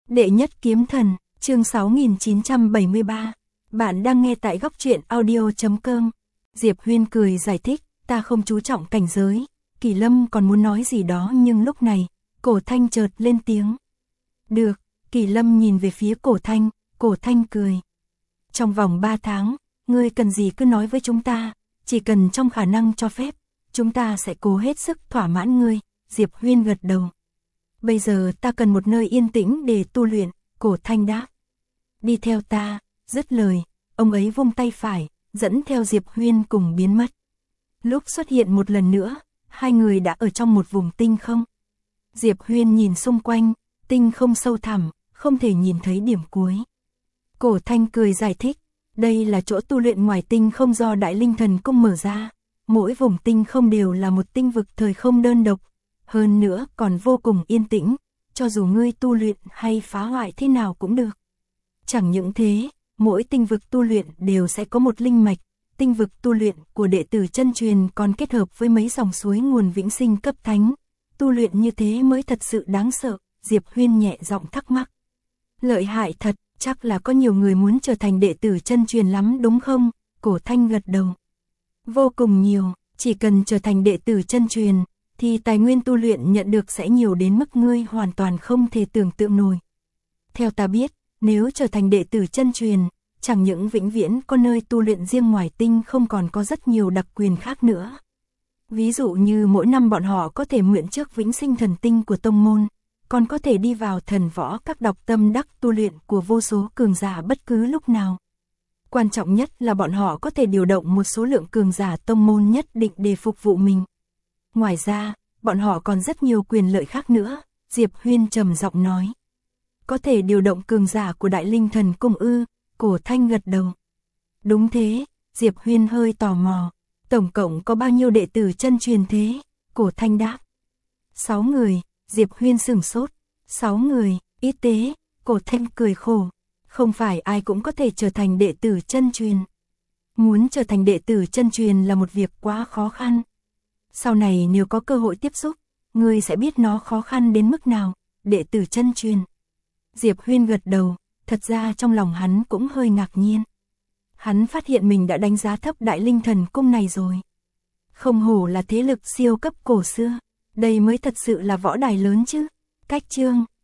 Đệ nhất kiếm thần, chương 6973. Bạn đang nghe tại góc truyện audio.com. Diệp Huyên cười giải thích, ta không chú trọng cảnh giới. Kỳ Lâm còn muốn nói gì đó nhưng lúc này, Cổ Thanh chợt lên tiếng. Được, Kỳ Lâm nhìn về phía Cổ Thanh cười. Trong vòng 3 tháng, ngươi cần gì cứ nói với chúng ta, chỉ cần trong khả năng cho phép, chúng ta sẽ cố hết sức thỏa mãn ngươi. Diệp Huyên gật đầu. Bây giờ ta cần một nơi yên tĩnh để tu luyện, Cổ Thanh đáp. Đi theo ta, dứt lời, ông ấy vung tay phải, dẫn theo Diệp Huyên cùng biến mất. Lúc xuất hiện một lần nữa, hai người đã ở trong một vùng tinh không. Diệp Huyên nhìn xung quanh, tinh không sâu thẳm, không thể nhìn thấy điểm cuối. Cổ Thanh cười giải thích, đây là chỗ tu luyện ngoài tinh không do Đại Linh Thần Cung mở ra. Mỗi vùng tinh không đều là một tinh vực thời không đơn độc. Hơn nữa còn vô cùng yên tĩnh, cho dù ngươi tu luyện hay phá hoại thế nào cũng được. Chẳng những thế, mỗi tinh vực tu luyện đều sẽ có một linh mạch, tinh vực tu luyện của đệ tử chân truyền còn kết hợp với mấy dòng suối nguồn vĩnh sinh cấp thánh. Tu luyện như thế mới thật sự đáng sợ, Diệp Huyên nhẹ giọng thắc mắc. Lợi hại thật, chắc là có nhiều người muốn trở thành đệ tử chân truyền lắm đúng không? Cổ Thanh gật đầu. Vô cùng nhiều, chỉ cần trở thành đệ tử chân truyền, thì tài nguyên tu luyện nhận được sẽ nhiều đến mức ngươi hoàn toàn không thể tưởng tượng nổi. Theo ta biết, nếu trở thành đệ tử chân truyền, chẳng những vĩnh viễn có nơi tu luyện riêng ngoài tinh không còn có rất nhiều đặc quyền khác nữa. Ví dụ như mỗi năm bọn họ có thể mượn trước vĩnh sinh thần tinh của tông môn, còn có thể đi vào thần võ các đọc tâm đắc tu luyện của vô số cường giả bất cứ lúc nào. Quan trọng nhất là bọn họ có thể điều động một số lượng cường giả tông môn nhất định để phục vụ mình. Ngoài ra, bọn họ còn rất nhiều quyền lợi khác nữa, Diệp Huyên trầm giọng nói. Có thể điều động cường giả của Đại Linh Thần Cung ư? Cổ Thanh gật đầu. Đúng thế, Diệp Huyên hơi tò mò. Tổng cộng có bao nhiêu đệ tử chân truyền thế? Cổ Thanh đáp. 6 người, Diệp Huyên sửng sốt. 6 người, ít tế, Cổ Thanh cười khổ. Không phải ai cũng có thể trở thành đệ tử chân truyền. Muốn trở thành đệ tử chân truyền là một việc quá khó khăn. Sau này nếu có cơ hội tiếp xúc, ngươi sẽ biết nó khó khăn đến mức nào, đệ tử chân truyền. Diệp Huyên gật đầu, thật ra trong lòng hắn cũng hơi ngạc nhiên. Hắn phát hiện mình đã đánh giá thấp Đại Linh Thần Cung này rồi. Không hổ là thế lực siêu cấp cổ xưa, đây mới thật sự là võ đài lớn chứ. Cách chương,